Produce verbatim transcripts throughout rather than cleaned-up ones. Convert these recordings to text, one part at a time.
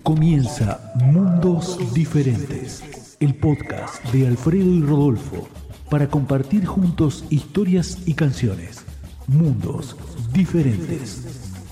Comienza Mundos Diferentes, el podcast de Alfredo y Rodolfo, para compartir juntos historias y canciones. Mundos Diferentes.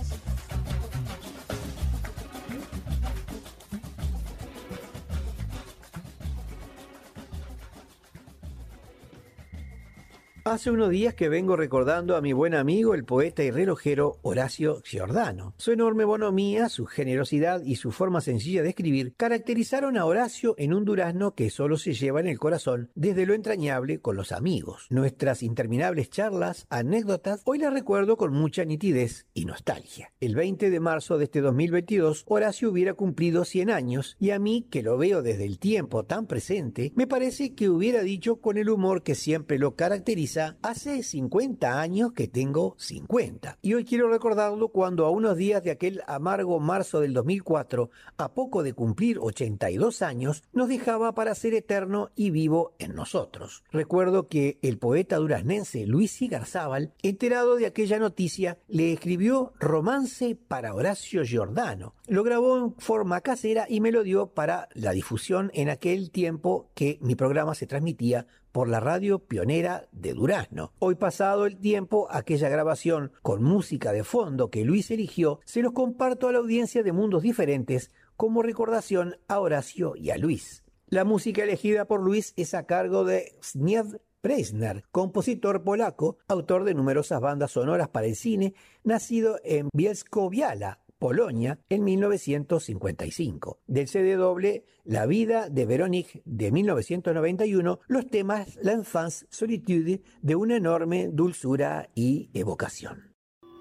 Hace unos días que vengo recordando a mi buen amigo, el poeta y relojero Horacio Giordano. Su enorme bonomía, su generosidad y su forma sencilla de escribir caracterizaron a Horacio en un durazno que solo se lleva en el corazón desde lo entrañable con los amigos. Nuestras interminables charlas, anécdotas, hoy las recuerdo con mucha nitidez y nostalgia. El veinte de marzo de este dos mil veintidós, Horacio hubiera cumplido cien años y a mí, que lo veo desde el tiempo tan presente, me parece que hubiera dicho con el humor que siempre lo caracteriza: hace cincuenta años que tengo cincuenta. Y hoy quiero recordarlo cuando a unos días de aquel amargo marzo del dos mil cuatro, a poco de cumplir ochenta y dos años, nos dejaba para ser eterno y vivo en nosotros. Recuerdo que el poeta duraznense Luis Igarzábal, enterado de aquella noticia, le escribió Romance para Horacio Giordano. Lo grabó en forma casera y me lo dio para la difusión en aquel tiempo que mi programa se transmitía por la radio pionera de Durazno. Hoy, pasado el tiempo, aquella grabación con música de fondo que Luis eligió, se los comparto a la audiencia de Mundos Diferentes como recordación a Horacio y a Luis. La música elegida por Luis es a cargo de Zbigniew Preisner, compositor polaco, autor de numerosas bandas sonoras para el cine, nacido en Bielsko-Biała, Polonia, en mil novecientos cincuenta y cinco. Del C D doble La vida de Véronique de mil novecientos noventa y uno, los temas L'Enfance Solitude, de una enorme dulzura y evocación.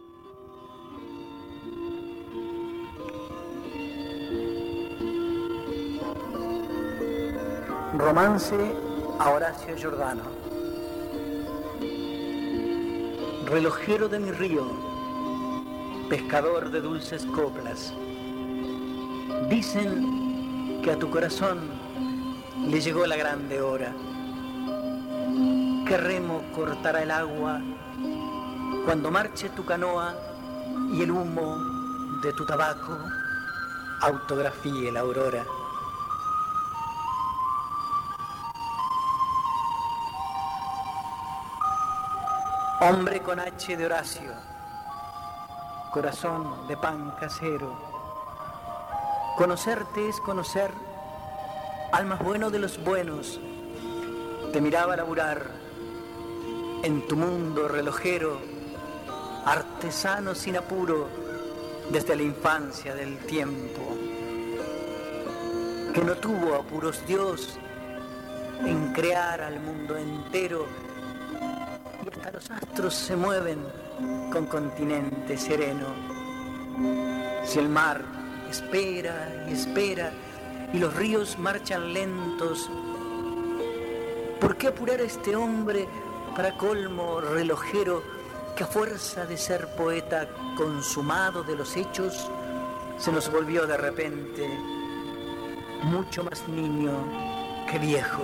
Romance a Horacio Giordano. Relojero de mi río, pescador de dulces coplas, dicen que a tu corazón le llegó la grande hora. ¿Qué remo cortará el agua cuando marche tu canoa y el humo de tu tabaco autografíe la aurora? Hombre con H de Horacio, corazón de pan casero, conocerte es conocer al más bueno de los buenos. Te miraba laburar en tu mundo relojero, artesano sin apuro desde la infancia del tiempo, que no tuvo apuros Dios en crear al mundo entero, y hasta los astros se mueven con continente sereno. Si el mar espera y espera y los ríos marchan lentos, ¿por qué apurar a este hombre para colmo relojero que a fuerza de ser poeta consumado de los hechos se nos volvió de repente mucho más niño que viejo?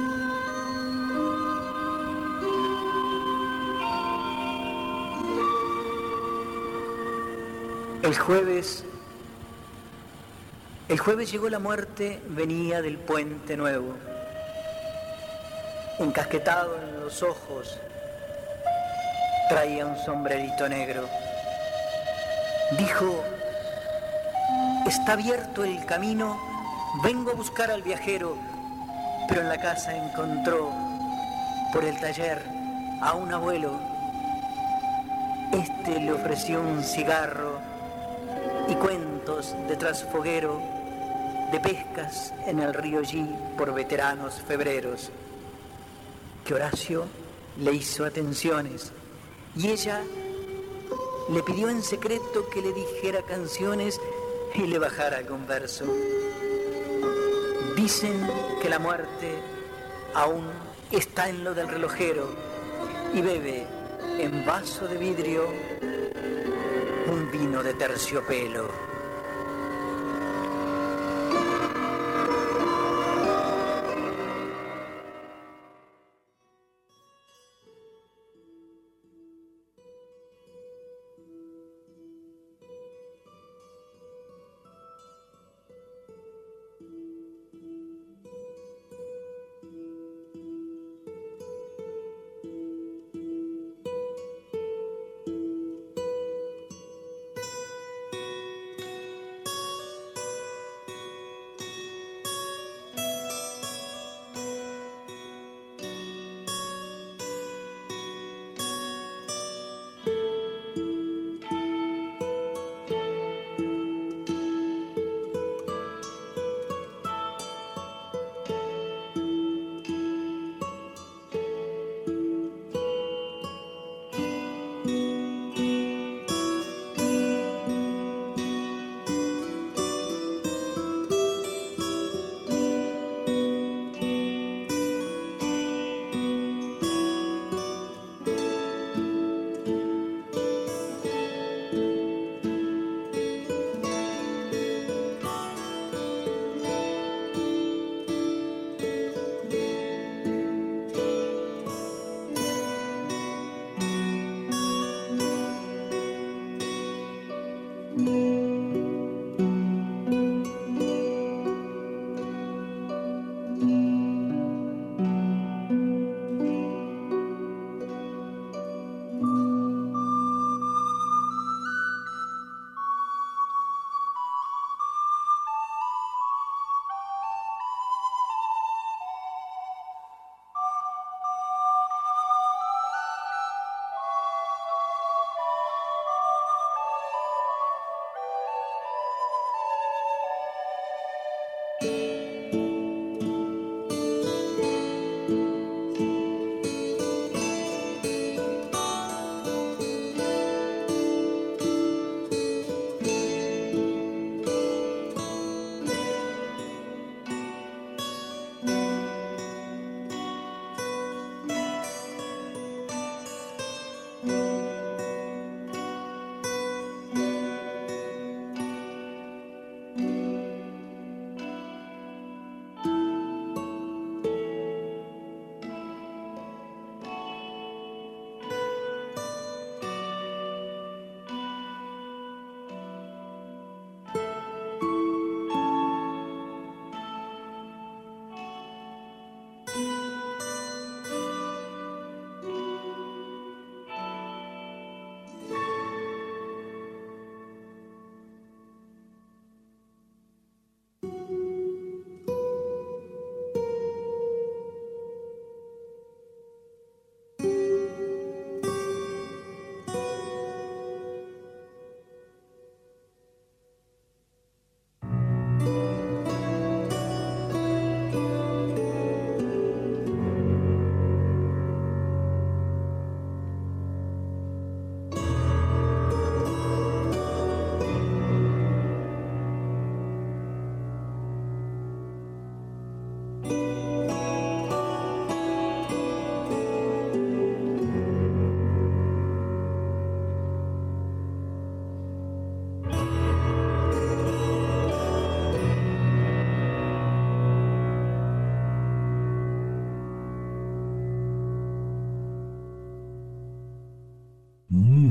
El jueves, el jueves llegó la muerte, venía del Puente Nuevo, encasquetado en los ojos, traía un sombrerito negro. Dijo: está abierto el camino, vengo a buscar al viajero, pero en la casa encontró por el taller a un abuelo. Este le ofreció un cigarro y cuentos de trasfoguero, de pescas en el río G por veteranos febreros, que Horacio le hizo atenciones y ella le pidió en secreto que le dijera canciones y le bajara algún verso. Dicen que la muerte aún está en lo del relojero y bebe en vaso de vidrio un vino de terciopelo.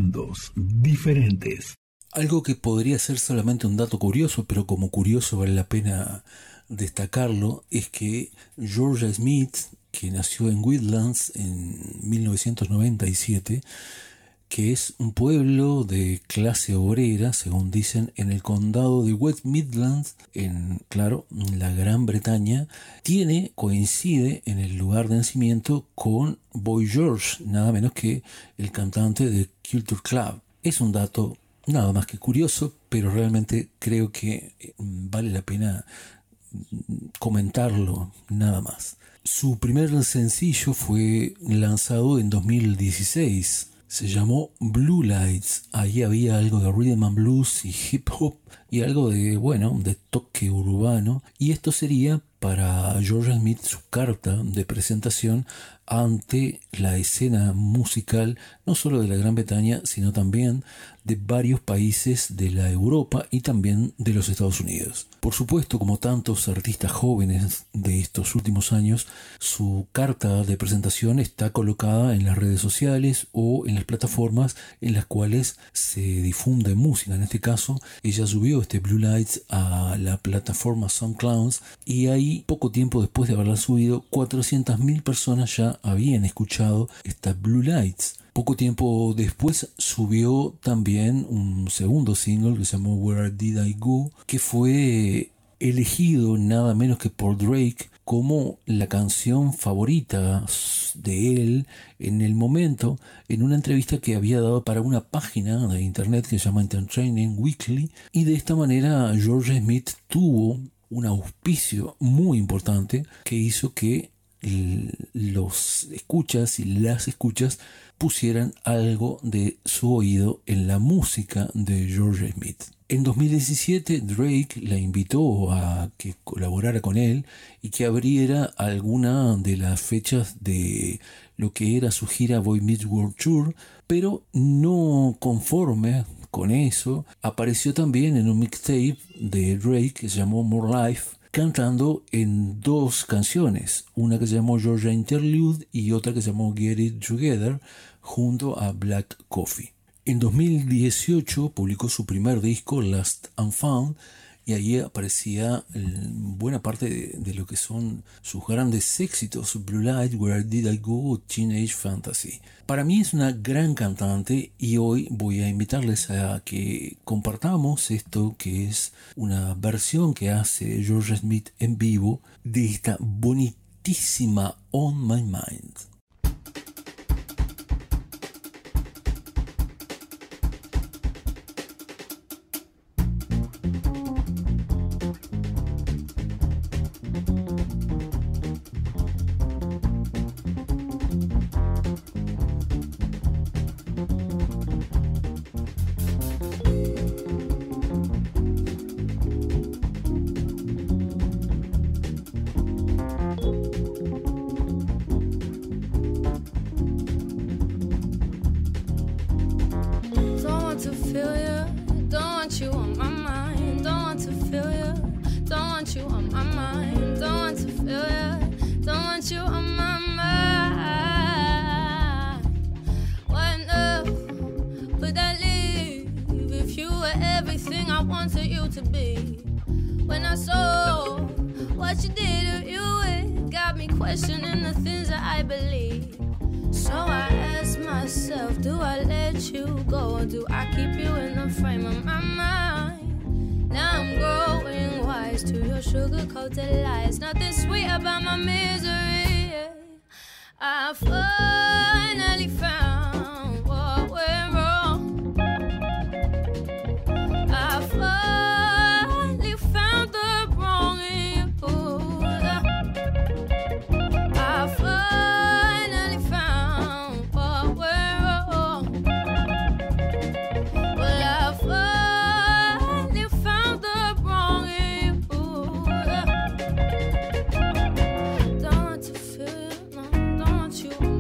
Mundos diferentes. Algo que podría ser solamente un dato curioso, pero como curioso vale la pena destacarlo, es que Georgia Smith, que nació en Woodlands en mil novecientos noventa y siete, que es un pueblo de clase obrera, según dicen, en el condado de West Midlands, en, claro, la Gran Bretaña, tiene, coincide en el lugar de nacimiento con Boy George, nada menos que el cantante de Culture Club. Es un dato nada más que curioso, pero realmente creo que vale la pena comentarlo, nada más. Su primer sencillo fue lanzado en dos mil dieciséis. Se llamó Blue Lights. Ahí había algo de rhythm and blues y hip hop y algo de, bueno, de toque urbano. Y esto sería para Georgia Smith su carta de presentación ante la escena musical, no solo de la Gran Bretaña, sino también de varios países de la Europa y también de los Estados Unidos. Por supuesto, como tantos artistas jóvenes de estos últimos años, su carta de presentación está colocada en las redes sociales o en las plataformas en las cuales se difunde música. En este caso, ella subió este Blue Lights a la plataforma SoundCloud y ahí, poco tiempo después de haberla subido, cuatrocientas mil personas ya habían escuchado esta Blue Lights. Poco tiempo después subió también un segundo single que se llamó Where Did I Go, que fue elegido nada menos que por Drake como la canción favorita de él en el momento, en una entrevista que había dado para una página de internet que se llama Entertainment Weekly, y de esta manera Georgia Smith tuvo un auspicio muy importante que hizo que los escuchas y las escuchas pusieran algo de su oído en la música de Georgia Smith. En dos mil diecisiete Drake la invitó a que colaborara con él y que abriera alguna de las fechas de lo que era su gira Boy Meets World Tour, pero no conforme con eso, apareció también en un mixtape de Drake que se llamó More Life, cantando en dos canciones, una que se llamó Georgia Interlude y otra que se llamó Get It Together, junto a Black Coffee. En dos mil dieciocho publicó su primer disco, Lost and Found, y allí aparecía buena parte de, de lo que son sus grandes éxitos, Blue Light, Where Did I Go, Teenage Fantasy. Para mí es una gran cantante y hoy voy a invitarles a que compartamos esto, que es una versión que hace Georgia Smith en vivo de esta bonitísima On My Mind. Sugar-coated lies, nothing sweet about my misery. I finally found what went wrong. I finally found the wrong in you. I finally found what went wrong. Well, I finally found the wrong in you. Don't want to feel, no, don't want you.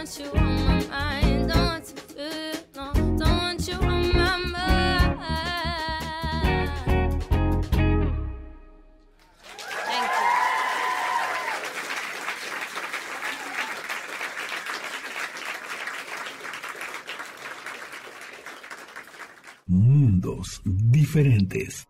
want you on my mind. Don't want to feel, no, don't want you on my mind. Thank you. Mundos diferentes.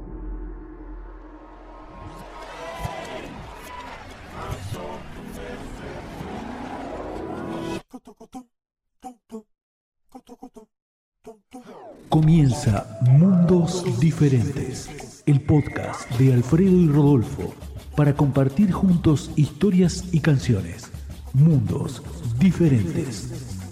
Comienza Mundos Diferentes, el podcast de Alfredo y Rodolfo, para compartir juntos historias y canciones. Mundos Diferentes.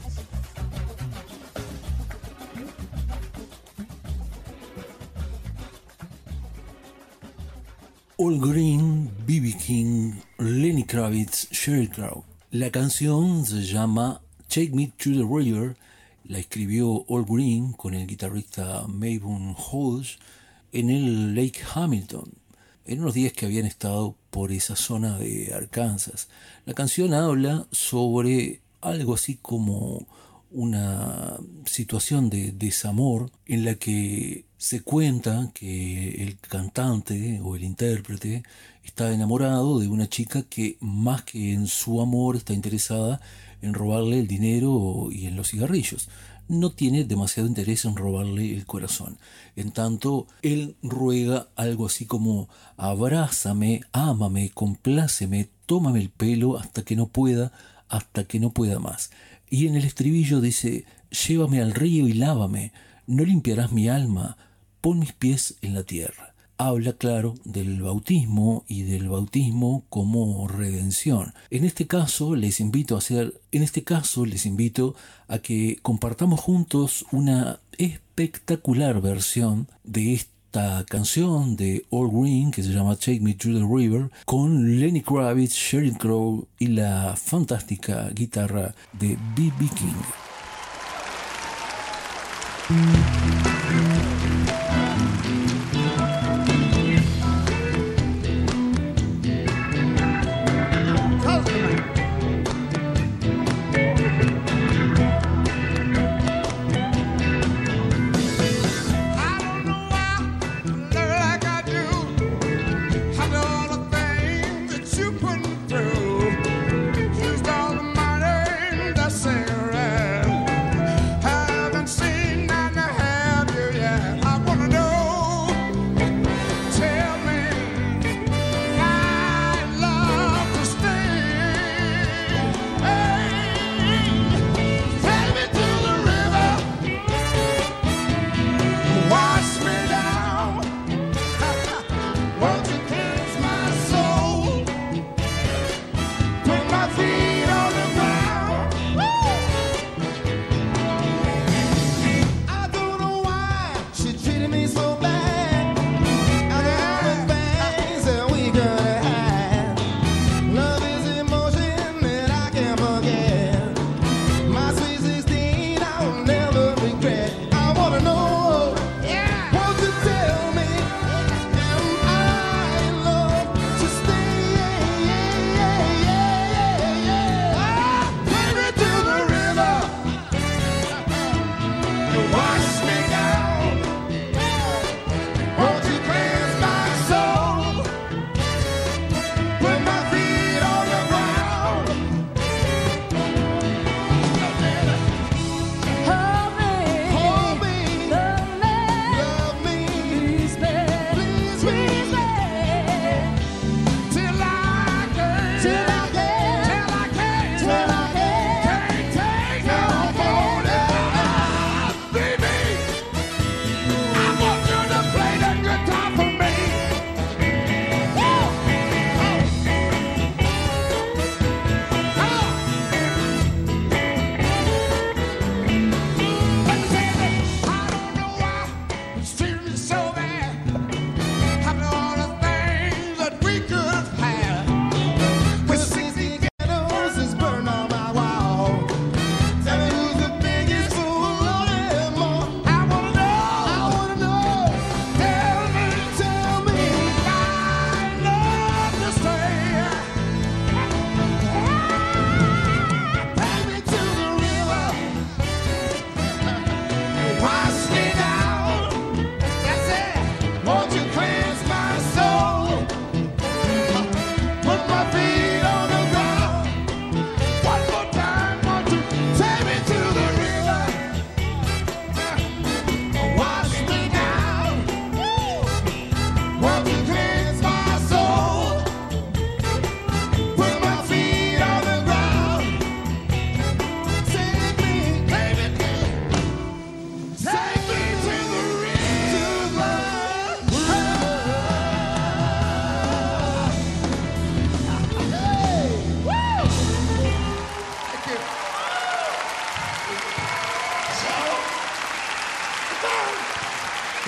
All Green, B B King, Lenny Kravitz, Sheryl Crow. La canción se llama Take Me to the River. La escribió All Green con el guitarrista Mavon Hodge en el Lake Hamilton, en unos días que habían estado por esa zona de Arkansas. La canción habla sobre algo así como una situación de desamor en la que se cuenta que el cantante o el intérprete está enamorado de una chica que más que en su amor está interesada en robarle el dinero y en los cigarrillos. No tiene demasiado interés en robarle el corazón. En tanto, él ruega algo así como: abrázame, ámame, compláceme, tómame el pelo hasta que no pueda, hasta que no pueda más. Y en el estribillo dice: llévame al río y lávame, no limpiarás mi alma, pon mis pies en la tierra. Habla, claro, del bautismo y del bautismo como redención. En este caso les invito a hacer, en este caso les invito a que compartamos juntos una espectacular versión de esta canción de All Green que se llama Take Me to the River, con Lenny Kravitz, Sheryl Crow y la fantástica guitarra de B B King.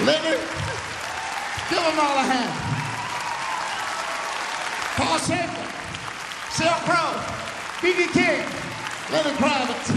Lenny, give them all a hand. Paul Schaefer, Sheryl Crow, B B King, Lenny Kravitz.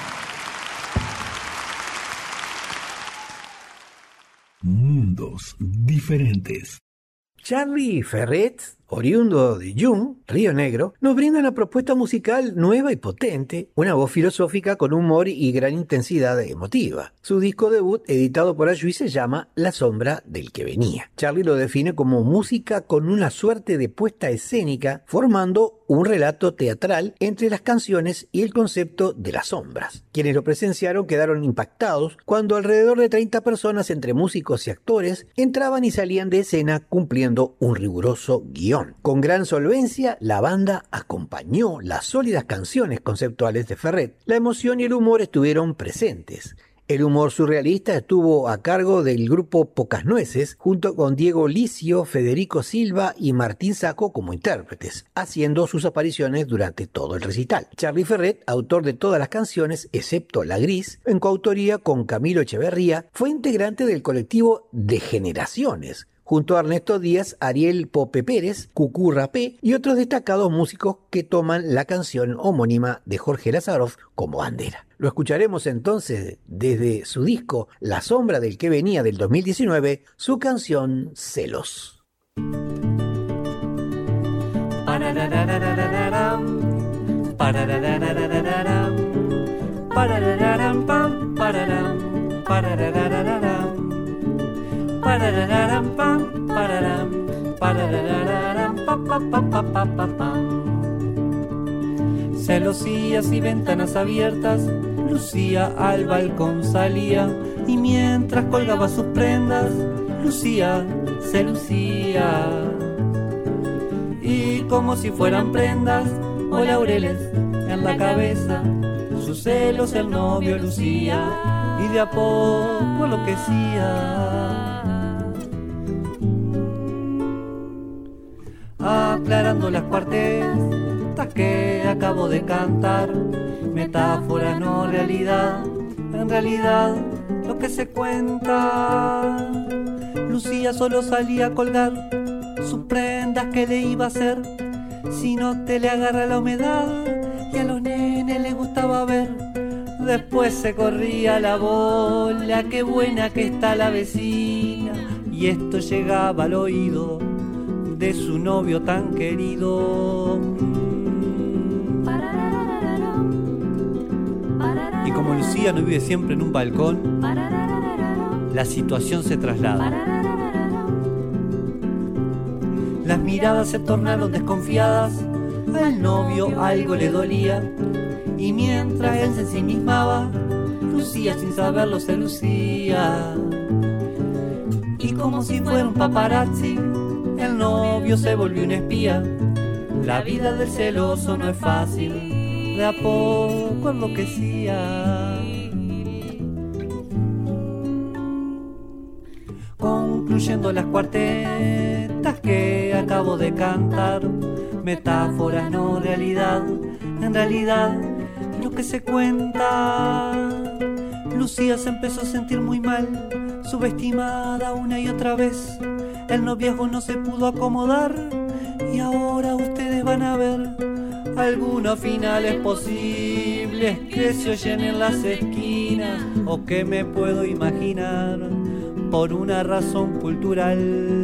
Mundos diferentes. Charlie Ferret, oriundo de Yum, Río Negro, nos brinda una propuesta musical nueva y potente, una voz filosófica con humor y gran intensidad emotiva. Su disco debut, editado por Ayui, se llama La sombra del que venía. Charlie lo define como música con una suerte de puesta escénica, formando un relato teatral entre las canciones y el concepto de las sombras. Quienes lo presenciaron quedaron impactados cuando alrededor de treinta personas, entre músicos y actores, entraban y salían de escena cumpliendo un riguroso guión. Con gran solvencia, la banda acompañó las sólidas canciones conceptuales de Ferret. La emoción y el humor estuvieron presentes. El humor surrealista estuvo a cargo del grupo Pocas Nueces, junto con Diego Licio, Federico Silva y Martín Sacco como intérpretes, haciendo sus apariciones durante todo el recital. Charlie Ferret, autor de todas las canciones, excepto La Gris, en coautoría con Camilo Echeverría, fue integrante del colectivo De Generaciones, junto a Ernesto Díaz, Ariel Pope Pérez, Cucú Rapé y otros destacados músicos que toman la canción homónima de Jorge Lazaroff como bandera. Lo escucharemos entonces desde su disco La sombra del que venía del dos mil diecinueve, su canción Celos. Parararam, pam, pararam, parararam, pa, pa, pa, pa, pa, pa, pam. Celosías y ventanas abiertas, Lucía al balcón salía, y mientras colgaba sus prendas, Lucía se lucía. Y como si fueran prendas o laureles en la cabeza, sus celos el novio lucía, y de a poco enloquecía. Aclarando las cuartetas que acabo de cantar, metáfora no realidad, en realidad lo que se cuenta. Lucía solo salía a colgar sus prendas, que le iba a hacer si no te le agarra la humedad, y a los nenes les gustaba ver. Después se corría la bola, qué buena que está la vecina, y esto llegaba al oído de su novio tan querido. Y como Lucía no vive siempre en un balcón, la situación se traslada. Las miradas se tornaron desconfiadas, al novio algo le dolía, y mientras él se ensimismaba, Lucía sin saberlo se lucía. Y como si fuera un paparazzi, el novio se volvió un espía. La vida del celoso no es fácil, de a poco enloquecía. Concluyendo las cuartetas que acabo de cantar, metáforas no realidad, en realidad lo que se cuenta. Lucía se empezó a sentir muy mal, subestimada una y otra vez. El noviazgo no se pudo acomodar, y ahora ustedes van a ver algunos finales posibles que se oyen en las esquinas, o que me puedo imaginar por una razón cultural.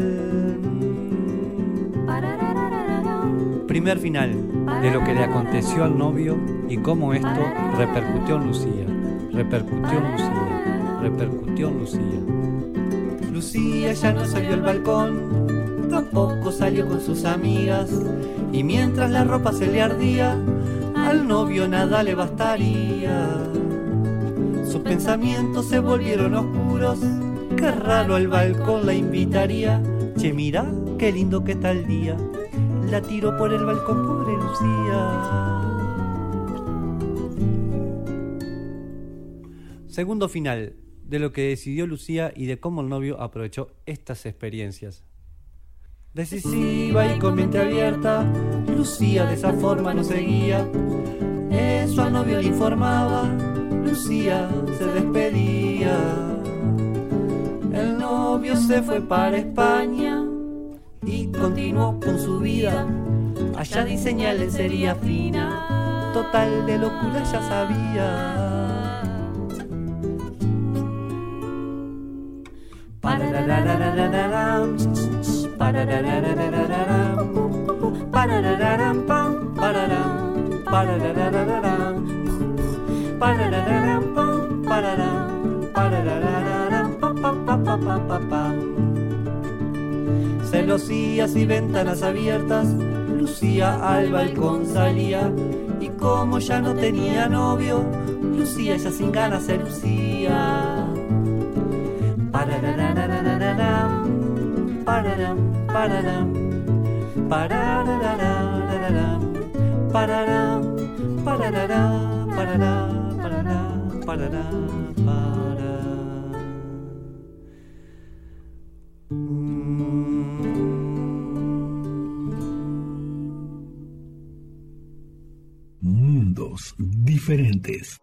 Primer final de lo que le aconteció al novio y cómo esto repercutió en Lucía, repercutió en Lucía, repercutió en Lucía. Lucía ya no salió al balcón, tampoco salió con sus amigas, y mientras la ropa se le ardía, al novio nada le bastaría. Sus pensamientos se volvieron oscuros, qué raro al balcón la invitaría. Che, mira, qué lindo que está el día, la tiró por el balcón, pobre Lucía. Segundo final de lo que decidió Lucía y de cómo el novio aprovechó estas experiencias. Decisiva y con mente abierta, Lucía de esa forma no seguía. Eso al novio le informaba, Lucía se despedía. El novio novio se fue para España y continuó con su vida. Allá diseña lencería fina, total de locura ya sabía. Pararararararam, pararararararam, pararararam, pam, pararam, pararararararam, pararararam, pam, pararam, parararararam, pam, pam, pam, pam, pam, pam, pam. Celosías y ventanas abiertas, Lucía al balcón salía, y como ya no tenía novio, Lucía ya sin ganas se lucía. Pararararararam, pararam, pararam, pararararararam, pararam, pararará, parará, parará, parará, pará. Mundos diferentes.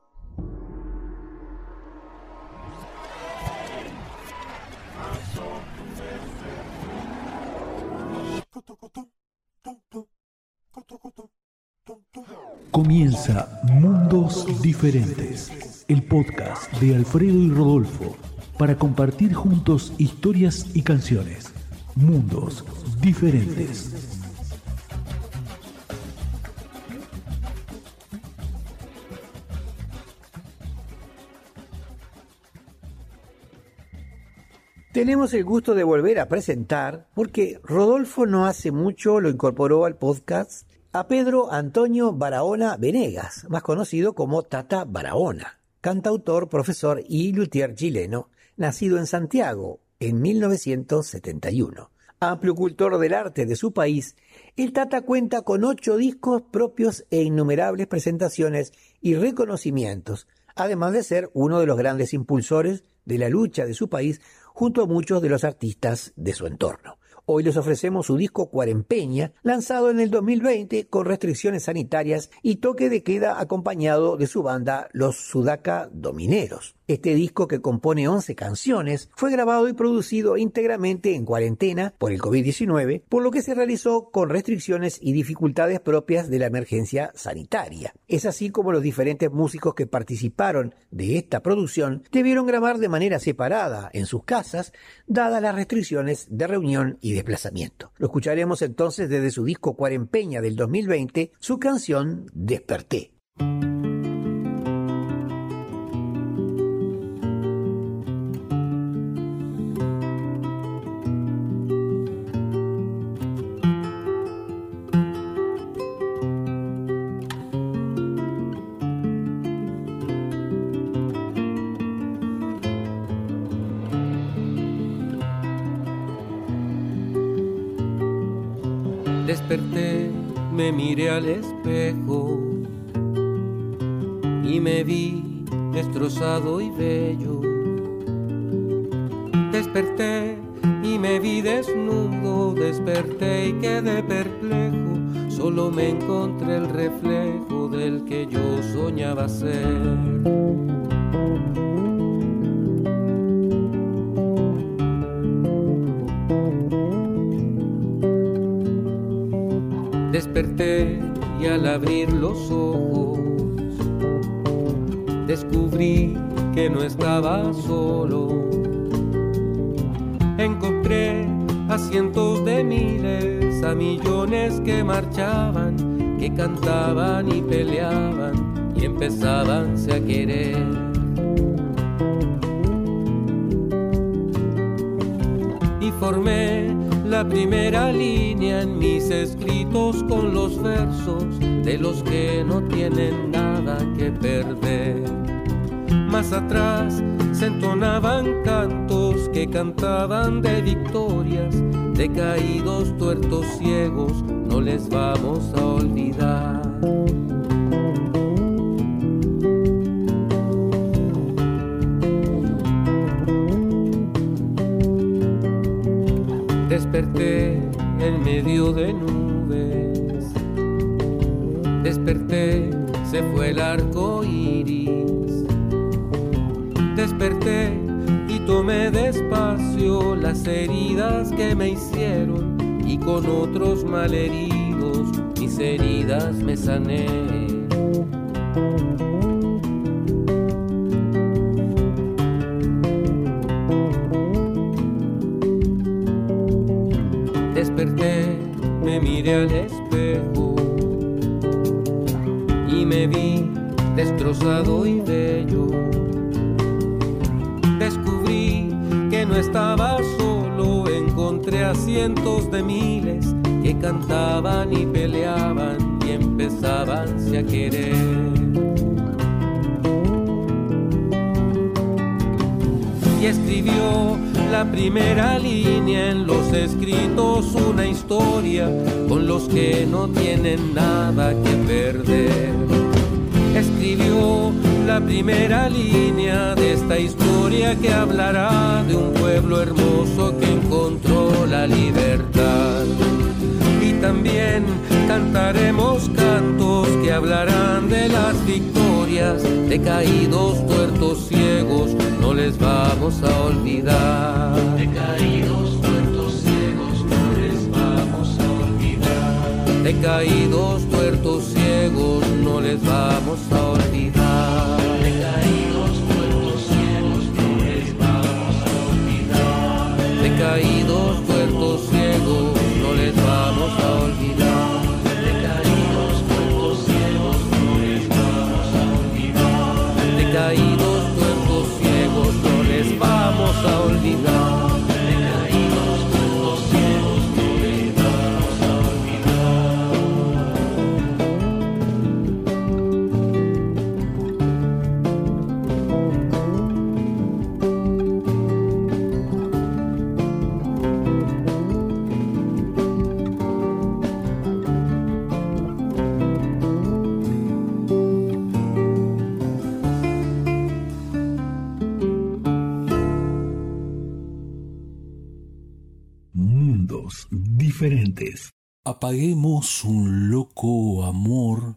Comienza Mundos Diferentes, el podcast de Alfredo y Rodolfo, para compartir juntos historias y canciones. Mundos Diferentes. Tenemos el gusto de volver a presentar, porque Rodolfo no hace mucho lo incorporó al podcast, a Pedro Antonio Barahona Venegas, más conocido como Tata Barahona, cantautor, profesor y luthier chileno, nacido en Santiago en mil novecientos setenta y uno. Amplio cultor del arte de su país, el Tata cuenta con ocho discos propios e innumerables presentaciones y reconocimientos, además de ser uno de los grandes impulsores de la lucha de su país junto a muchos de los artistas de su entorno. Hoy les ofrecemos su disco Cuarempeña, lanzado en el dos mil veinte con restricciones sanitarias y toque de queda acompañado de su banda Los Sudaca Domineros. Este disco, que compone once canciones, fue grabado y producido íntegramente en cuarentena por el covid diecinueve, por lo que se realizó con restricciones y dificultades propias de la emergencia sanitaria. Es así como los diferentes músicos que participaron de esta producción debieron grabar de manera separada en sus casas, dadas las restricciones de reunión y desplazamiento. Lo escucharemos entonces desde su disco Cuarempeña del dos mil veinte, su canción Desperté. Desperté, me miré al espejo y me vi destrozado y bello. Desperté y me vi desnudo, desperté y quedé perplejo. Solo me encontré el reflejo del que yo soñaba ser. Desperté y al abrir los ojos descubrí que no estaba solo. Encontré a cientos de miles, a millones que marchaban, que cantaban y peleaban y empezábanse a querer. Y formé la primera línea en mis escritos con los versos de los que no tienen nada que perder. Más atrás se entonaban cantos que cantaban de victorias, de caídos, tuertos, ciegos, no les vamos a olvidar. Desperté en medio de nubes, desperté, se fue el arco iris. Desperté y tomé despacio las heridas que me hicieron, y con otros malheridos mis heridas me sané. Desperté, me miré al espejo y me vi destrozado y bello. Descubrí que no estaba solo, encontré a cientos de miles que cantaban y peleaban y empezaban a querer. Y escribió la primera línea en los escritos, una historia con los que no tienen nada que perder. Escribió la primera línea de esta historia que hablará de un pueblo hermoso que encontró la libertad. Y también cantaremos cantos que hablarán de las victorias de caídos, tuertos, ciegos, no les vamos a olvidar. De caídos, tuertos, ciegos, no les vamos a olvidar. De caídos, tuertos, ciegos, no les vamos a olvidar. De caídos, tuertos, ciegos, no les vamos a olvidar. De caídos, tuertos, ciegos, no les vamos a olvidar. De caídos, tuertos, ciegos, no les vamos a olvidar. De caídos, tuertos, ciegos, no les vamos a olvidar. De caídos, tuertos, ciegos, no les vamos a Mundos diferentes. Apaguemos un loco amor,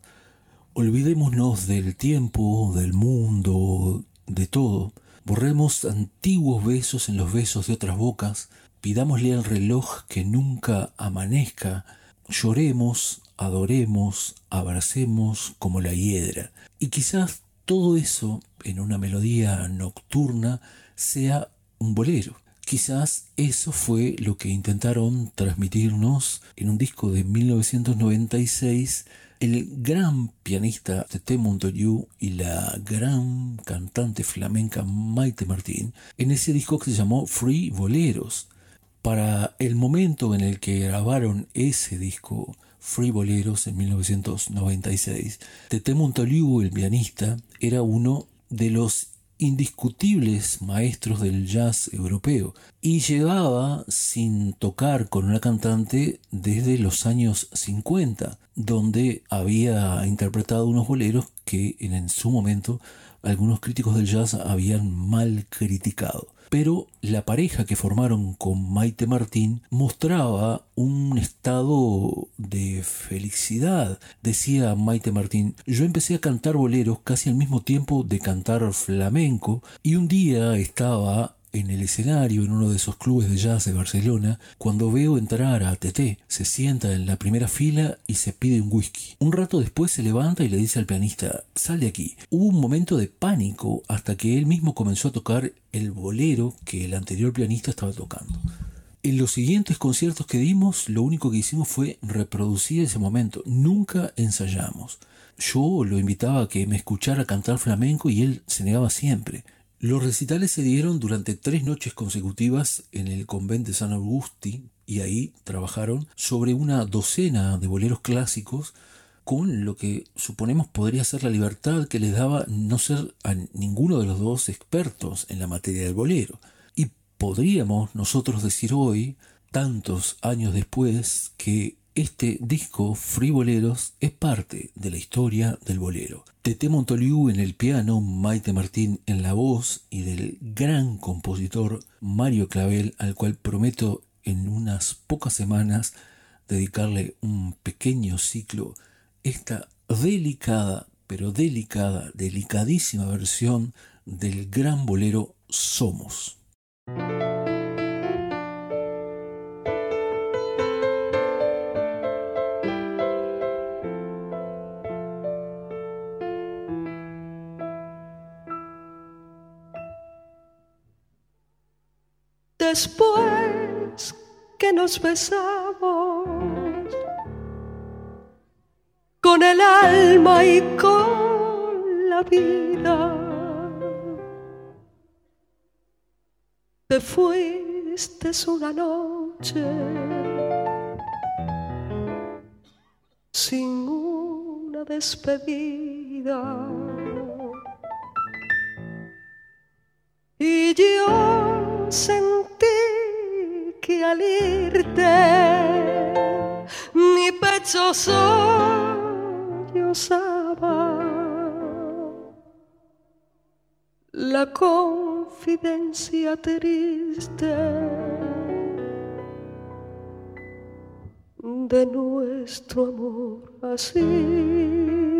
olvidémonos del tiempo, del mundo, de todo. Borremos antiguos besos en los besos de otras bocas, pidámosle al reloj que nunca amanezca, lloremos, adoremos, abracemos como la hiedra. Y quizás todo eso, en una melodía nocturna, sea un bolero. Quizás eso fue lo que intentaron transmitirnos en un disco de mil novecientos noventa y seis el gran pianista Tete Montoliu y la gran cantante flamenca Maite Martín en ese disco que se llamó Free Boleros. Para el momento en el que grabaron ese disco, Free Boleros, en mil novecientos noventa y seis, Tete Montoliu, el pianista, era uno de los indiscutibles maestros del jazz europeo y llevaba sin tocar con una cantante desde los años cincuenta, donde había interpretado unos boleros que en su momento algunos críticos del jazz habían mal criticado. Pero la pareja que formaron con Maite Martín mostraba un estado de felicidad. Decía Maite Martín: yo empecé a cantar boleros casi al mismo tiempo de cantar flamenco, y un día estaba en el escenario en uno de esos clubes de jazz de Barcelona cuando veo entrar a Tete. Se sienta en la primera fila y se pide un whisky. Un rato después se levanta y le dice al pianista: sal de aquí. Hubo un momento de pánico hasta que él mismo comenzó a tocar el bolero que el anterior pianista estaba tocando. En los siguientes conciertos que dimos, lo único que hicimos fue reproducir ese momento. Nunca ensayamos. Yo lo invitaba a que me escuchara cantar flamenco y él se negaba siempre. Los recitales se dieron durante tres noches consecutivas en el convent de San Agustín, y ahí trabajaron sobre una docena de boleros clásicos con lo que suponemos podría ser la libertad que les daba no ser a ninguno de los dos expertos en la materia del bolero. Y podríamos nosotros decir hoy, tantos años después, que este disco, Free Boleros, es parte de la historia del bolero. Tete Montoliu en el piano, Maite Martín en la voz, y del gran compositor Mario Clavel, al cual prometo en unas pocas semanas dedicarle un pequeño ciclo, esta delicada, pero delicada, delicadísima versión del gran bolero Somos. Después que nos besamos con el alma y con la vida, te fuiste una noche sin una despedida, y yo sentí que al irte mi pecho sollozaba la confidencia triste de nuestro amor así.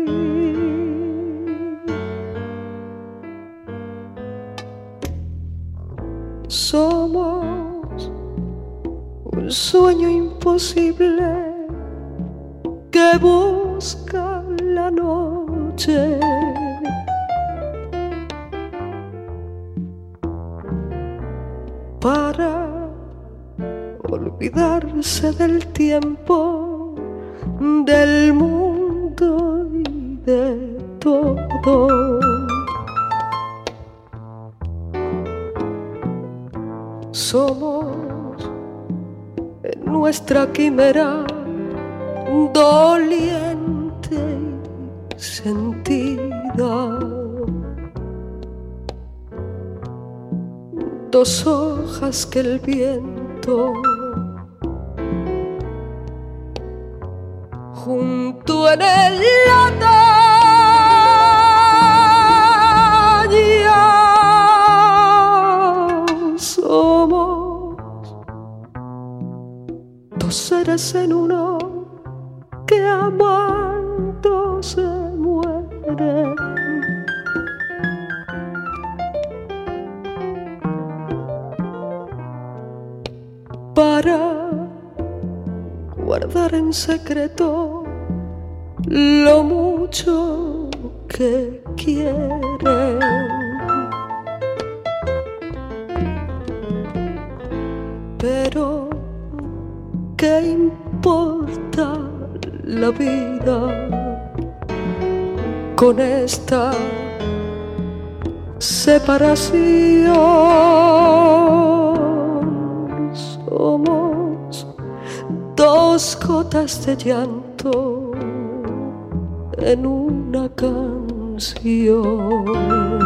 Somos un sueño imposible que busca la noche para olvidarse del tiempo, del mundo y de todo. Somos en nuestra quimera doliente y sentida, dos hojas que el viento junto en el otoño. Somos dos seres en uno que amando se mueren. Para guardar en secreto lo mucho que quieren. Pero ¿qué importa la vida con esta separación? Somos dos gotas de llanto en una canción.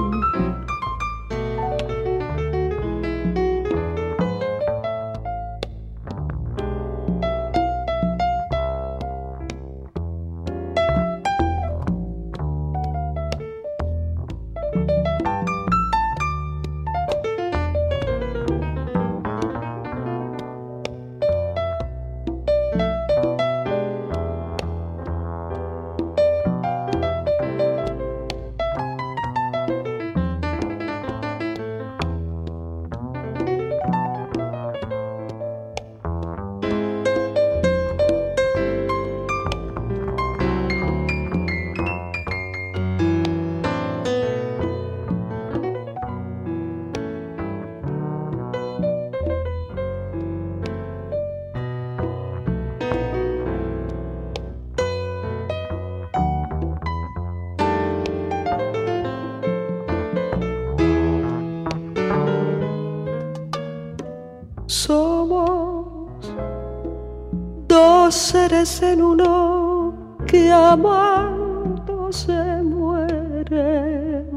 Somos dos seres en uno que amando se mueren.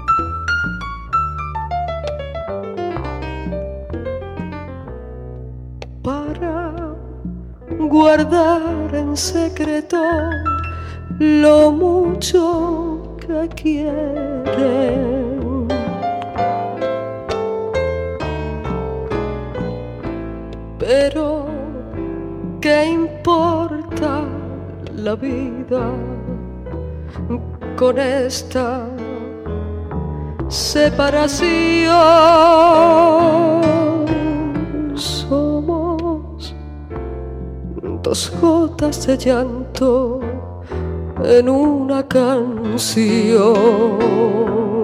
Para guardar en secreto lo mucho que quieren. Pero ¿qué importa la vida con esta separación. Somos dos gotas de llanto en una canción.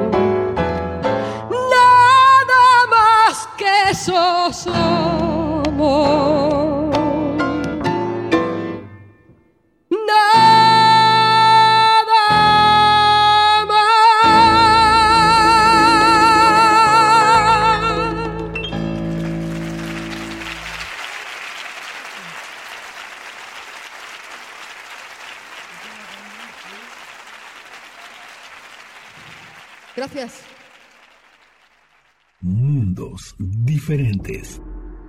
Nada más que eso somos. Gracias. Mundos diferentes.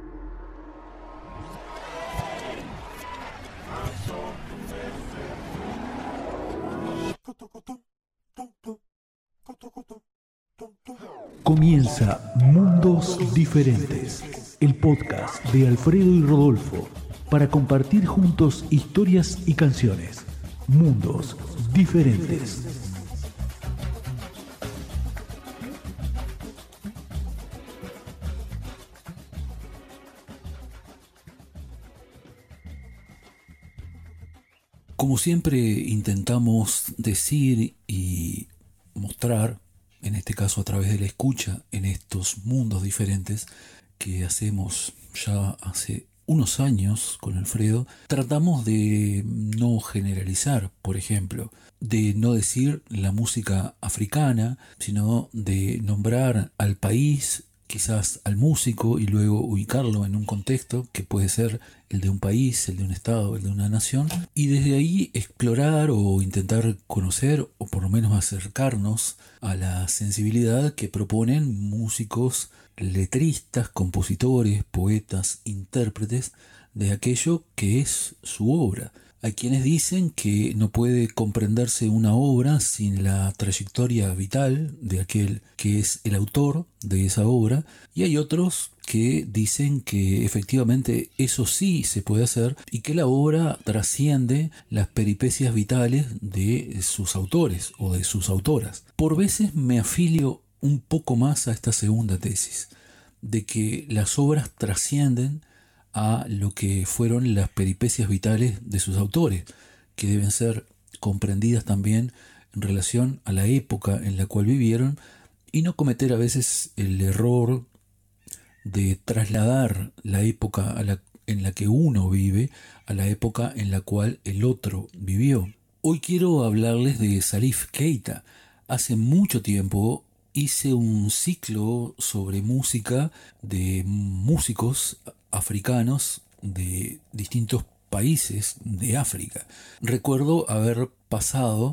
Comienza Mundos Diferentes, el podcast de Alfredo y Rodolfo, para compartir juntos historias y canciones. Mundos Diferentes. Como siempre intentamos decir y mostrar, en este caso a través de la escucha, en estos mundos diferentes que hacemos ya hace unos años con Alfredo, tratamos de no generalizar, por ejemplo, de no decir la música africana, sino de nombrar al país, quizás al músico, y luego ubicarlo en un contexto que puede ser el de un país, el de un estado, el de una nación, y desde ahí explorar o intentar conocer o por lo menos acercarnos a la sensibilidad que proponen músicos, letristas, compositores, poetas, intérpretes de aquello que es su obra. Hay quienes dicen que no puede comprenderse una obra sin la trayectoria vital de aquel que es el autor de esa obra, y hay otros que dicen que efectivamente eso sí se puede hacer y que la obra trasciende las peripecias vitales de sus autores o de sus autoras. Por veces me afilio un poco más a esta segunda tesis, de que las obras trascienden a lo que fueron las peripecias vitales de sus autores, que deben ser comprendidas también en relación a la época en la cual vivieron, y no cometer a veces el error de trasladar la época a la, en la que uno vive a la época en la cual el otro vivió. Hoy quiero hablarles de Salif Keita. Hace mucho tiempo hice un ciclo sobre música de músicos africanos de distintos países de África. Recuerdo haber pasado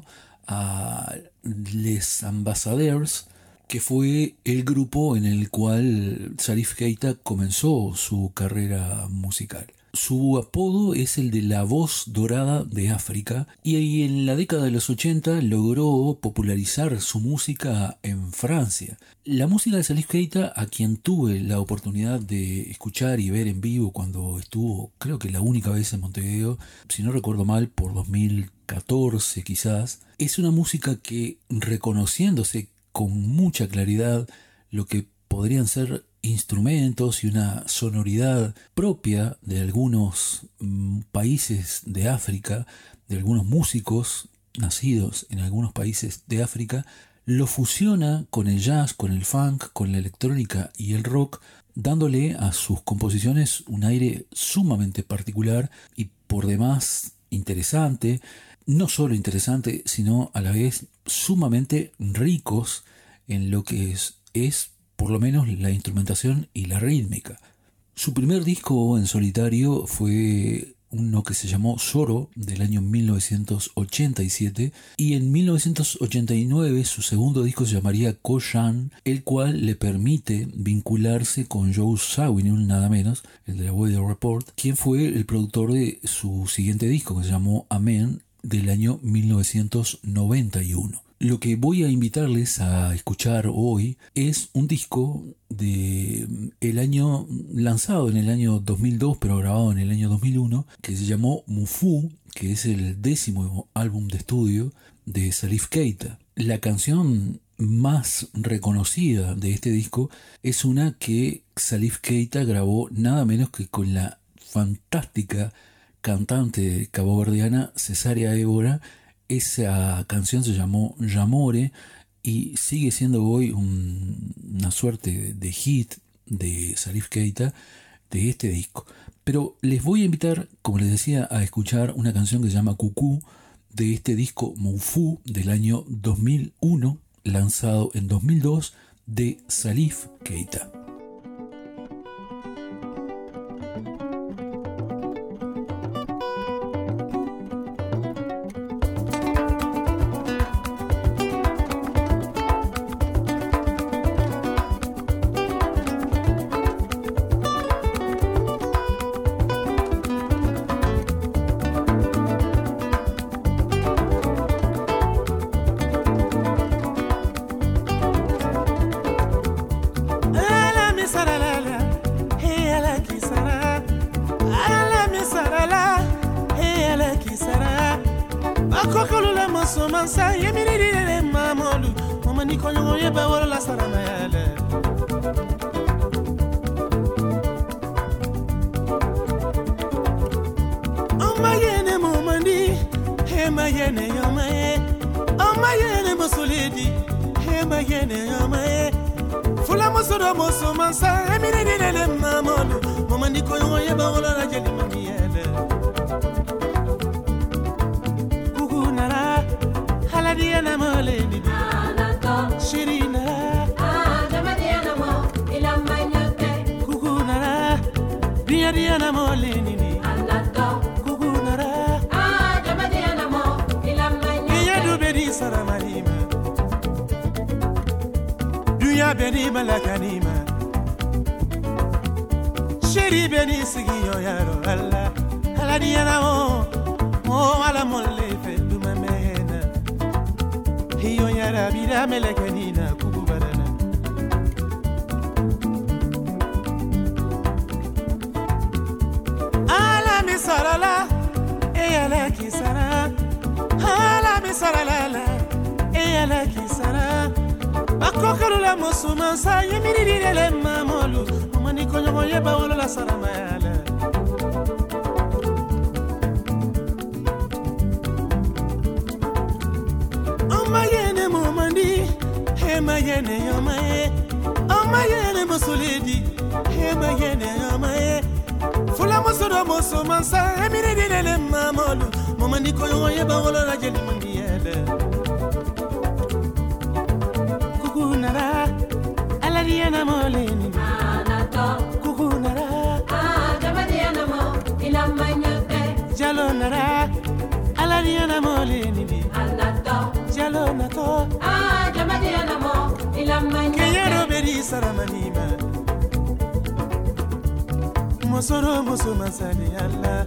a Les Ambassadeurs, que fue el grupo en el cual Salif Keita comenzó su carrera musical. Su apodo es el de la voz dorada de África, y en la década de los ochenta logró popularizar su música en Francia. La música de Salif Keita, a quien tuve la oportunidad de escuchar y ver en vivo cuando estuvo, creo que la única vez en Montevideo, si no recuerdo mal, por dos mil catorce quizás, es una música que, reconociéndose con mucha claridad lo que podrían ser instrumentos y una sonoridad propia de algunos mm, países de África, de algunos músicos nacidos en algunos países de África, lo fusiona con el jazz, con el funk, con la electrónica y el rock, dándole a sus composiciones un aire sumamente particular y por demás interesante, no solo interesante, sino a la vez sumamente ricos en lo que es, es por lo menos la instrumentación y la rítmica. Su primer disco en solitario fue uno que se llamó Soro, del año mil novecientos ochenta y siete, y en mil novecientos ochenta y nueve su segundo disco se llamaría Koshan, el cual le permite vincularse con Joe Zawinul, nada menos, el de la Weather Report, quien fue el productor de su siguiente disco, que se llamó Amen, del año mil novecientos noventa y uno. Lo que voy a invitarles a escuchar hoy es un disco de el año lanzado en el año dos mil dos, pero grabado en el año dos mil uno, que se llamó Mufu, que es el décimo álbum de estudio de Salif Keita. La canción más reconocida de este disco es una que Salif Keita grabó nada menos que con la fantástica cantante caboverdiana Cesárea Évora. Esa canción se llamó J'amore y sigue siendo hoy un, una suerte de hit de Salif Keita de este disco. Pero les voy a invitar, como les decía, a escuchar una canción que se llama Cucú de este disco Moufou del año dos mil uno, lanzado en dos mil dos, de Salif Keita. Mosoro moso masani Allah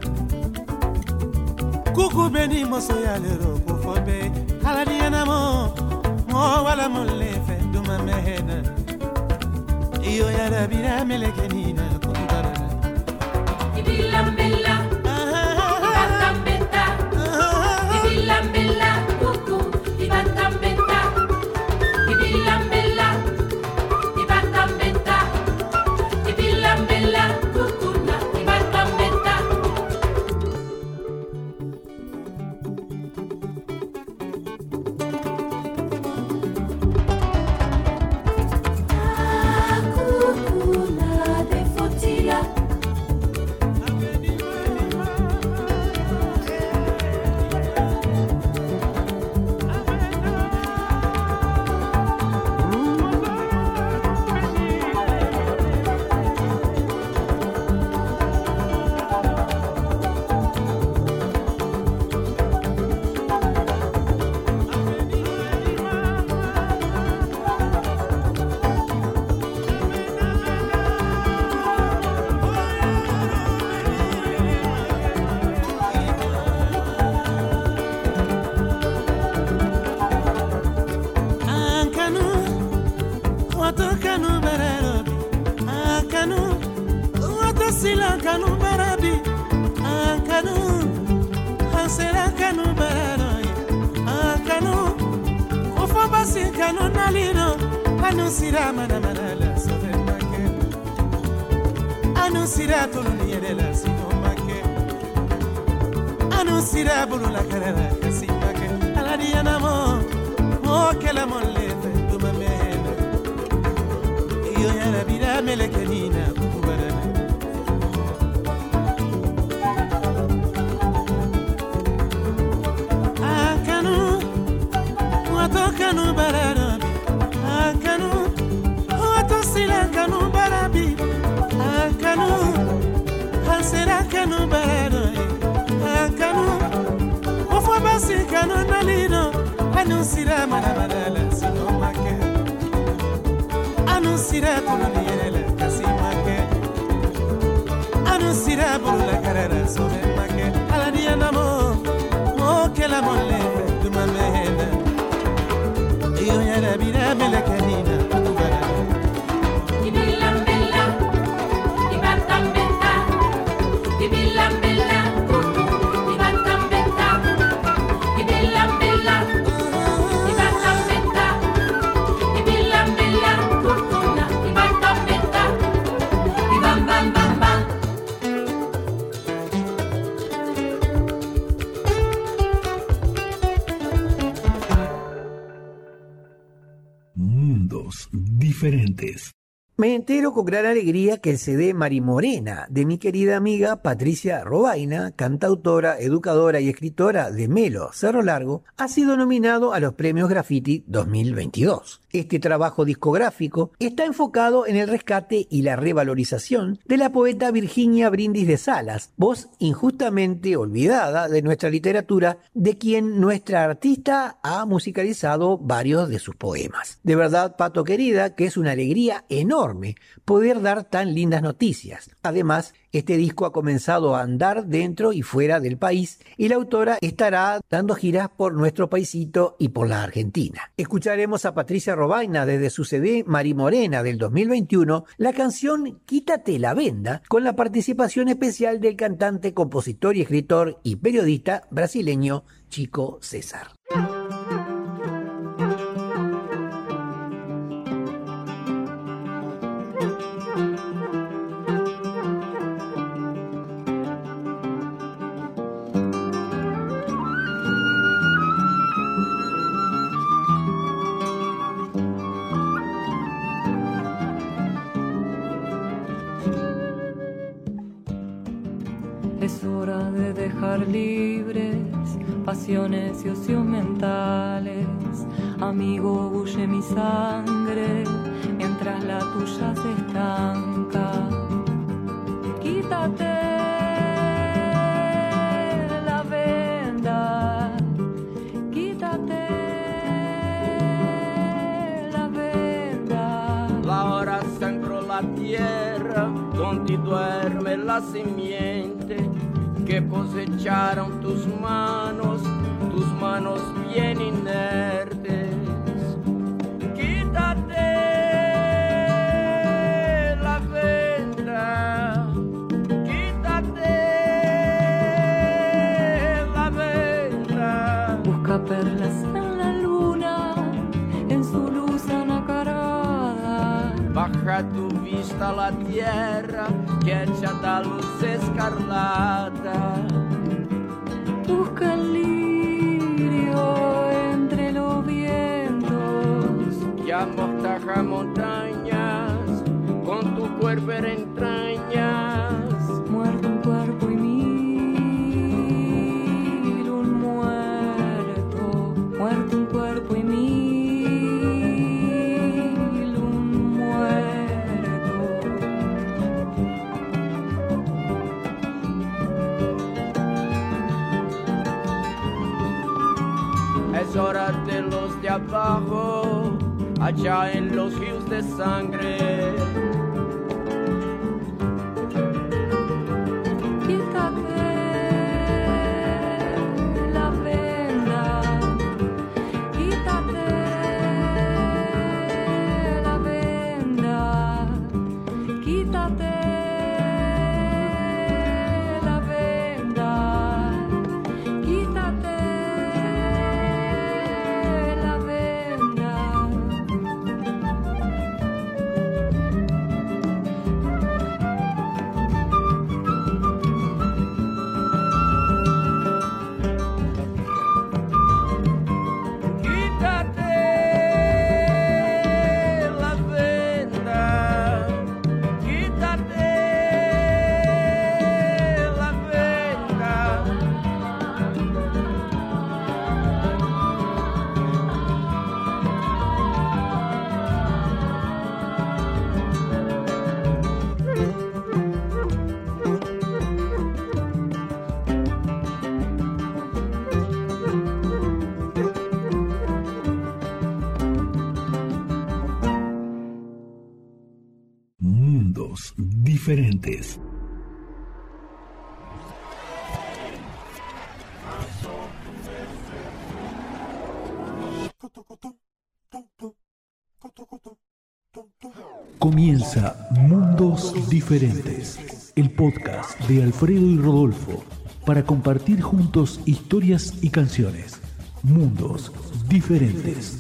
Kuku beni moso yalero kufobe Haladiana mo Mo wala mulefe duma mehena Iyo yara bira melekenina kubarana Ibilam bella Ibatam betta Ibilam bella Kuku Ibatam betta Ibilam bella Ibatam betta Ibilam bella Kuku Ibatam betta basi kanu nalino anusira mana mana la sofe make anusira tolu yere la sino make anusira bulu la karara kasi make aladi anamo mo kala molle fe duma mena iyo yara bira melekenina kubarana akanu wato kanu bararabi akanu wato sila kanu barabi akanu hasera kanu bararabi akanu ofo basi kanu nalino anusira mana mana la sino make anusira tulu yele kasi make anusira bulu la karara sobe make aladi anamo mo kela molle duma mehena iyo yara bira melekanina kubara ibilla bella ibatam benta ibilla bella ibatam benta ibilla bella ibatam benta ibilla bella fortuna ibatam benta ibam bam bam bam. Mundos diferentes. Me entero con gran alegría que el C D Marimorena de mi querida amiga Patricia Robaina, cantautora, educadora y escritora de Melo Cerro Largo, ha sido nominado a los Premios Graffiti dos mil veintidós. Este trabajo discográfico está enfocado en el rescate y la revalorización de la poeta Virginia Brindis de Salas, voz injustamente olvidada de nuestra literatura, de quien nuestra artista ha musicalizado varios de sus poemas. De verdad, Pato querida, que es una alegría enorme poder dar tan lindas noticias. Además, este disco ha comenzado a andar dentro y fuera del país y la autora estará dando giras por nuestro paisito y por la Argentina. Escucharemos a Patricia Robaina desde su C D Marimorena del dos mil veintiuno la canción Quítate la venda, con la participación especial del cantante, compositor y escritor y periodista brasileño Chico César. Es hora de dejar libres pasiones y ocios mentales. Amigo, bulle mi sangre mientras la tuya se estanca. Quítate la venda, quítate la venda. La hora sangró la tierra donde duerme la simiente que cosecharon tus manos, tus manos bien inertes. Quítate la venda, quítate la venda. Busca perlas en la luna, en su luz anacarada. Baja tu vista a la tierra que echa da luz escarlata. Busca el lirio entre los vientos que amortaja montañas con tu cuerpo en entrañas. Muerto un cuerpo y mil un muerto. Muerto un cuerpo y mil un muerto. Es hora de los de abajo, allá en los ríos de sangre. Quítate la venda, quítate la venda, quítate la venda, quítate la venda. Mundos diferentes. Comienza Mundos Diferentes, el podcast de Alfredo y Rodolfo, para compartir juntos historias y canciones. Mundos Diferentes.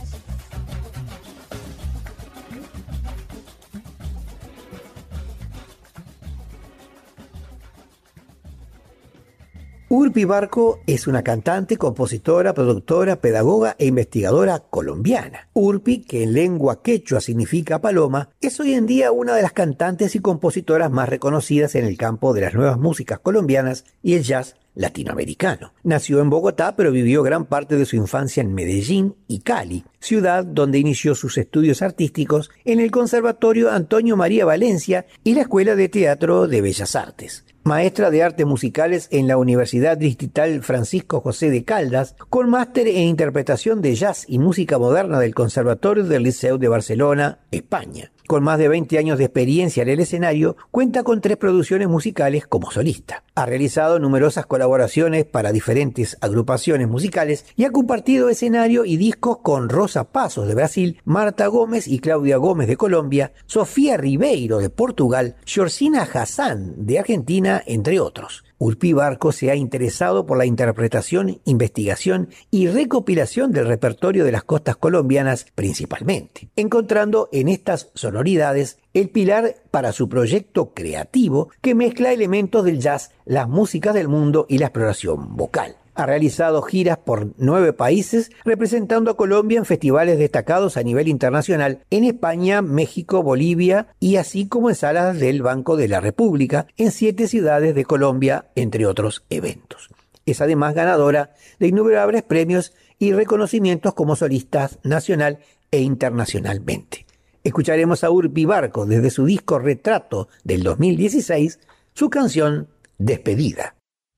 Urpi Barco es una cantante, compositora, productora, pedagoga e investigadora colombiana. Urpi, que en lengua quechua significa paloma, es hoy en día una de las cantantes y compositoras más reconocidas en el campo de las nuevas músicas colombianas y el jazz latinoamericano. Nació en Bogotá, pero vivió gran parte de su infancia en Medellín y Cali, ciudad donde inició sus estudios artísticos en el Conservatorio Antonio María Valencia y la Escuela de Teatro de Bellas Artes. Maestra de Artes Musicales en la Universidad Distrital Francisco José de Caldas, con máster en Interpretación de Jazz y Música Moderna del Conservatorio del Liceu de Barcelona, España. Con más de veinte años de experiencia en el escenario, cuenta con tres producciones musicales como solista. Ha realizado numerosas colaboraciones para diferentes agrupaciones musicales y ha compartido escenario y discos con Rosa Passos de Brasil, Marta Gómez y Claudia Gómez de Colombia, Sofía Ribeiro de Portugal, Georgina Hassan de Argentina, entre otros. Urpi Barco se ha interesado por la interpretación, investigación y recopilación del repertorio de las costas colombianas principalmente, encontrando en estas sonoridades el pilar para su proyecto creativo que mezcla elementos del jazz, las músicas del mundo y la exploración vocal. Ha realizado giras por nueve países, representando a Colombia en festivales destacados a nivel internacional en España, México, Bolivia y así como en salas del Banco de la República en siete ciudades de Colombia, entre otros eventos. Es además ganadora de innumerables premios y reconocimientos como solista nacional e internacionalmente. Escucharemos a Urpi Barco desde su disco Retrato del dos mil dieciséis, su canción Despedida.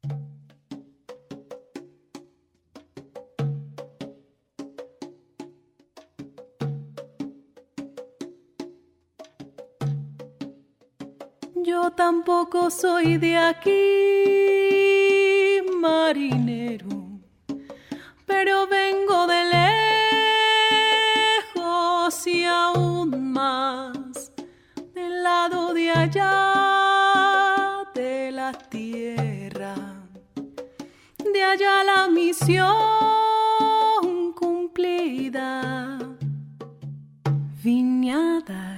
Yo tampoco soy de aquí, marinero, pero vengo de lejos y aún más del lado de allá de la tierra, de allá la misión cumplida, vine a dar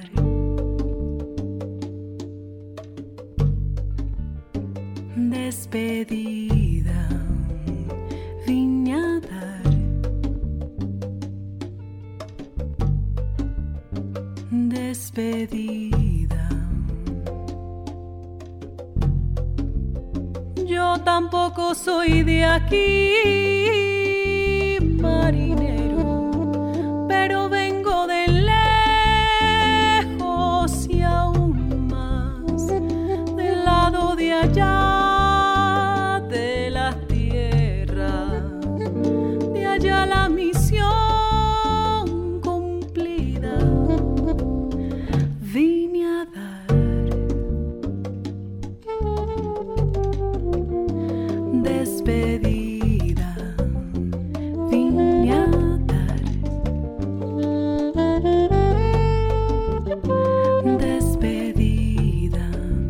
despedida, vine a dar despedida. Yo tampoco soy de aquí, marinero, pero vengo de lejos y aún más del lado de allá la misión cumplida, vine a dar despedida, vine a dar despedida.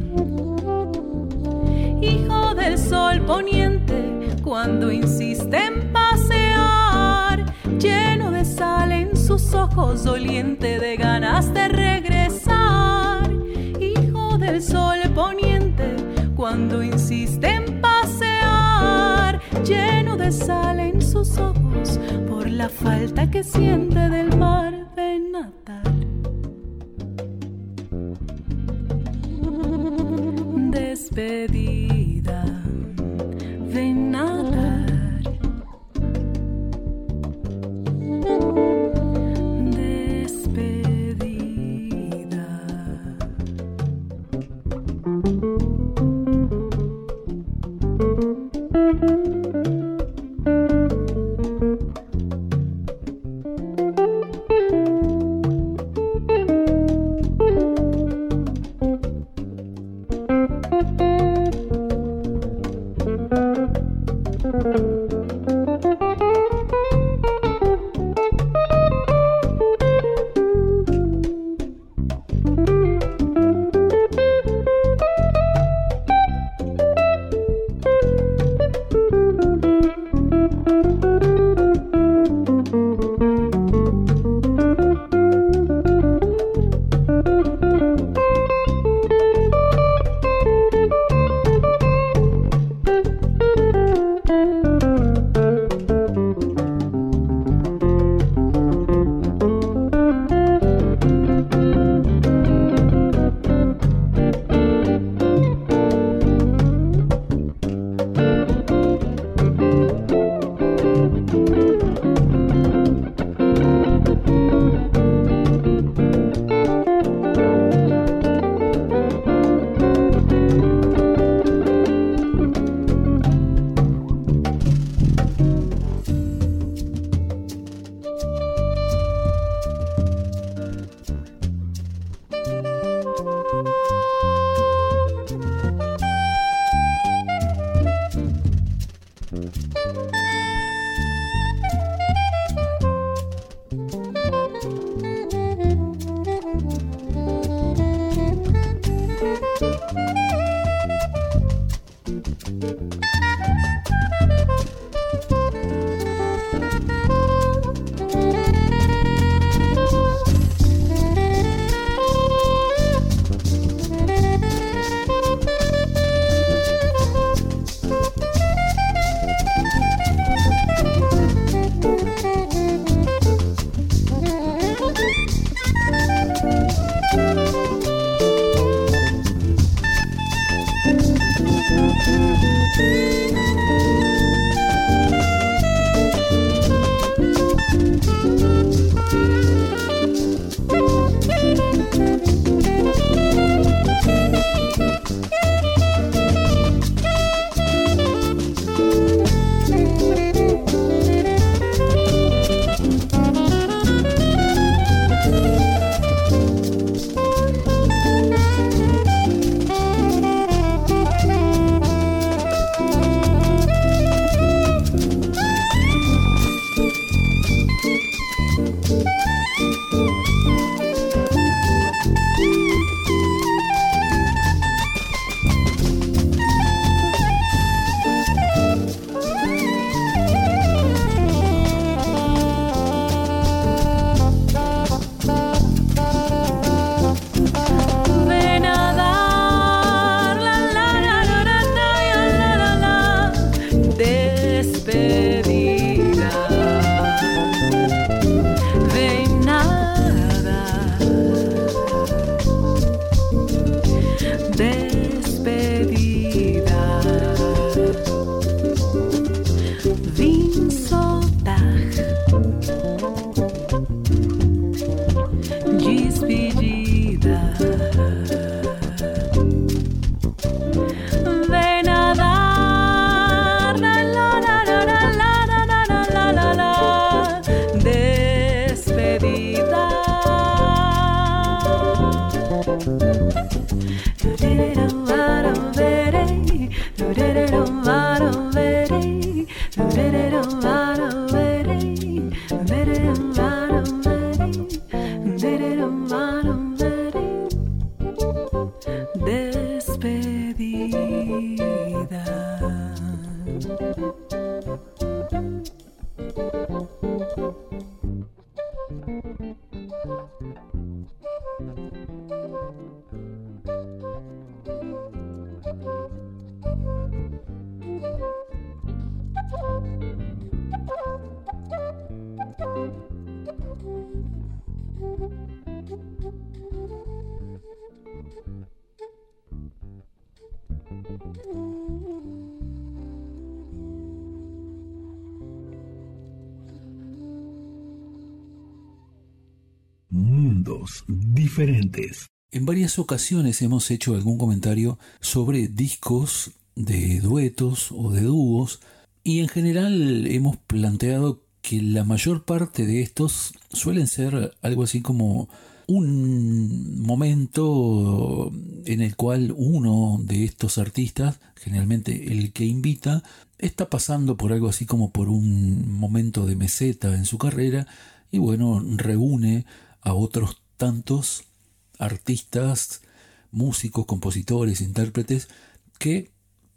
Hijo del sol poniente, cuando insiste en pasear, lleno de sal en sus ojos, doliente de ganas de regresar. Hijo del sol poniente, cuando insiste en pasear, lleno de sal en sus ojos, por la falta que siente del mar de Natal. Despedida, ven a dar Mundos diferentes. En varias ocasiones hemos hecho algún comentario sobre discos de duetos o de dúos y en general hemos planteado que la mayor parte de estos suelen ser algo así como un momento en el cual uno de estos artistas, generalmente el que invita, está pasando por algo así como por un momento de meseta en su carrera y bueno, reúne a otros tantos artistas, músicos, compositores, intérpretes que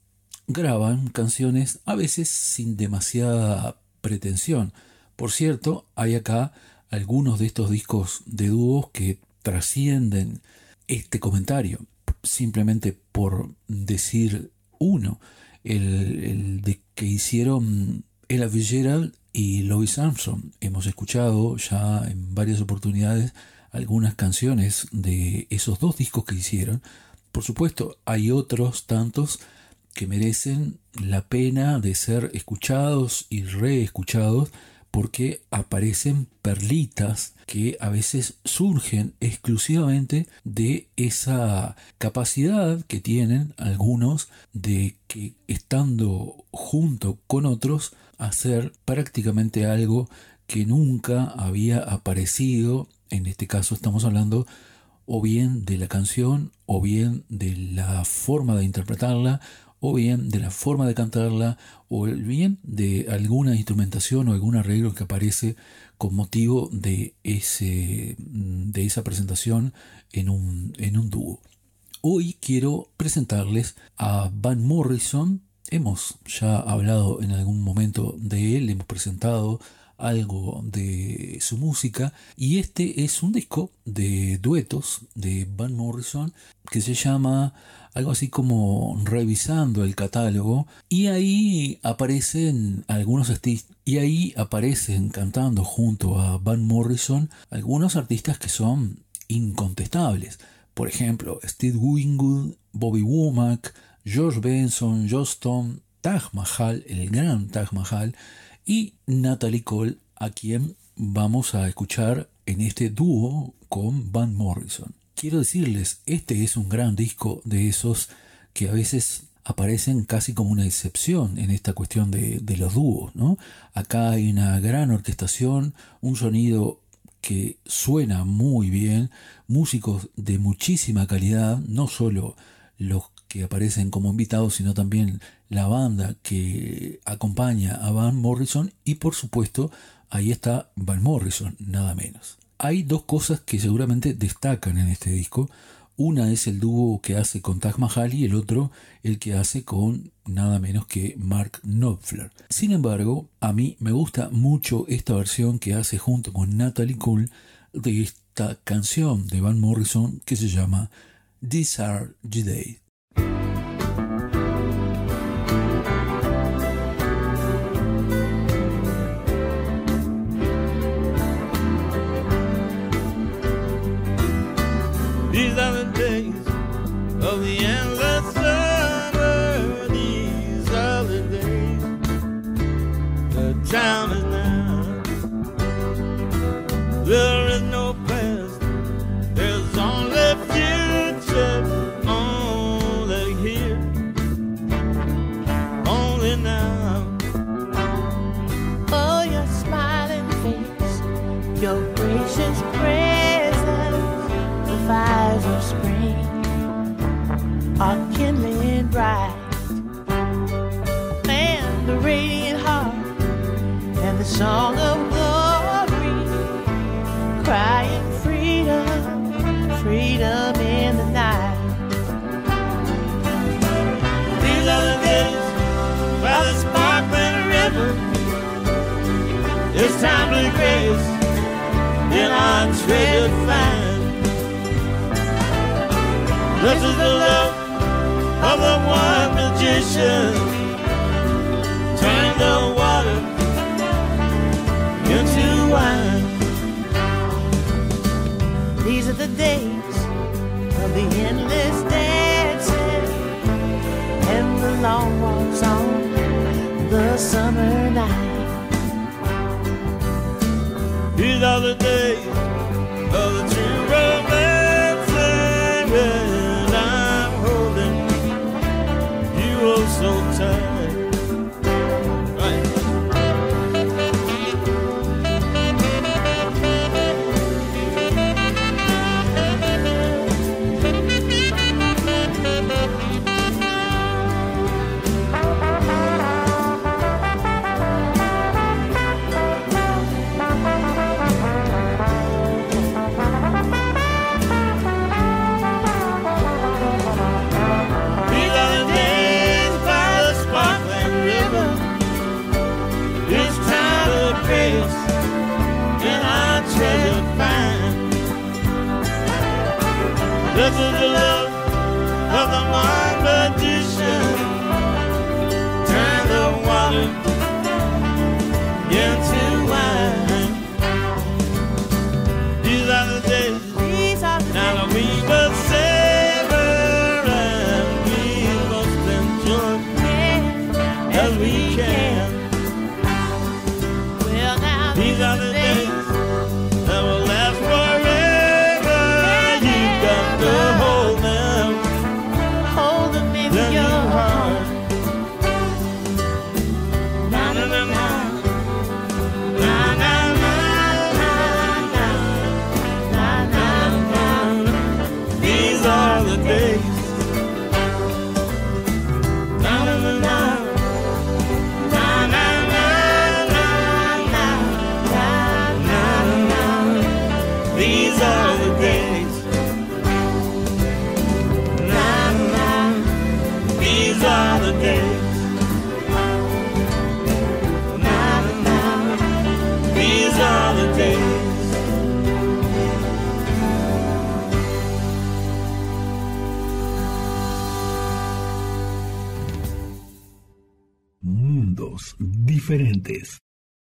graban canciones a veces sin demasiada pretensión. Por cierto, hay acá algunos de estos discos de dúos que trascienden este comentario, simplemente por decir uno, el, el de que hicieron Ella Fitzgerald y Louis Armstrong. Hemos escuchado ya en varias oportunidades algunas canciones de esos dos discos que hicieron. Por supuesto, hay otros tantos que merecen la pena de ser escuchados y reescuchados porque aparecen perlitas que a veces surgen exclusivamente de esa capacidad que tienen algunos de que estando junto con otros hacer prácticamente algo que nunca había aparecido. En este caso estamos hablando o bien de la canción o bien de la forma de interpretarla o bien de la forma de cantarla, o bien de alguna instrumentación o algún arreglo que aparece con motivo de, ese, de esa presentación en un, en un dúo. Hoy quiero presentarles a Van Morrison. Hemos ya hablado en algún momento de él, hemos presentado algo de su música y este es un disco de duetos de Van Morrison que se llama algo así como Revisando el Catálogo y ahí aparecen algunos artistas y ahí aparecen cantando junto a Van Morrison algunos artistas que son incontestables, por ejemplo Steve Winwood, Bobby Womack, George Benson, Joss Stone, Taj Mahal, el gran Taj Mahal y Natalie Cole, a quien vamos a escuchar en este dúo con Van Morrison. Quiero decirles, este es un gran disco de esos que a veces aparecen casi como una excepción en esta cuestión de, de los dúos, ¿no? Acá hay una gran orquestación, un sonido que suena muy bien, músicos de muchísima calidad, no solo los que aparecen como invitados, sino también la banda que acompaña a Van Morrison y por supuesto ahí está Van Morrison, nada menos. Hay dos cosas que seguramente destacan en este disco. Una es el dúo que hace con Taj Mahal y el otro el que hace con nada menos que Mark Knopfler. Sin embargo, a mí me gusta mucho esta versión que hace junto con Natalie Cole de esta canción de Van Morrison que se llama These Are the Days. These are the days of the endless summer. These are the days. The time is now. There is no past. There's only future. Only here. Only now. Oh, your smiling face. Your gracious presence. The fires of spring are kindling bright, and the radiant heart and the song of glory, crying freedom, freedom in the night. These are the days by the sparkling river. It's time to grace in our treasured find. This is the love of the one magician, turning the water into wine. These are the days of the endless dancing and the long walks on the summer night. These are the days of the true This is the love of the mind magician. Turn the water into wine. These are the days. These are the now days. we must savor and we must enjoy yeah, as we can. Well, now these are the days that will last forever. Yeah, you got to hold them, hold them in them your in heart. Na na na na. Na na na na na. Na na na. These are the days. Na na na na. Na na na na na. Na na na. These are the days. Na na. These are the days. Na na. These are the days. Mundos diferentes.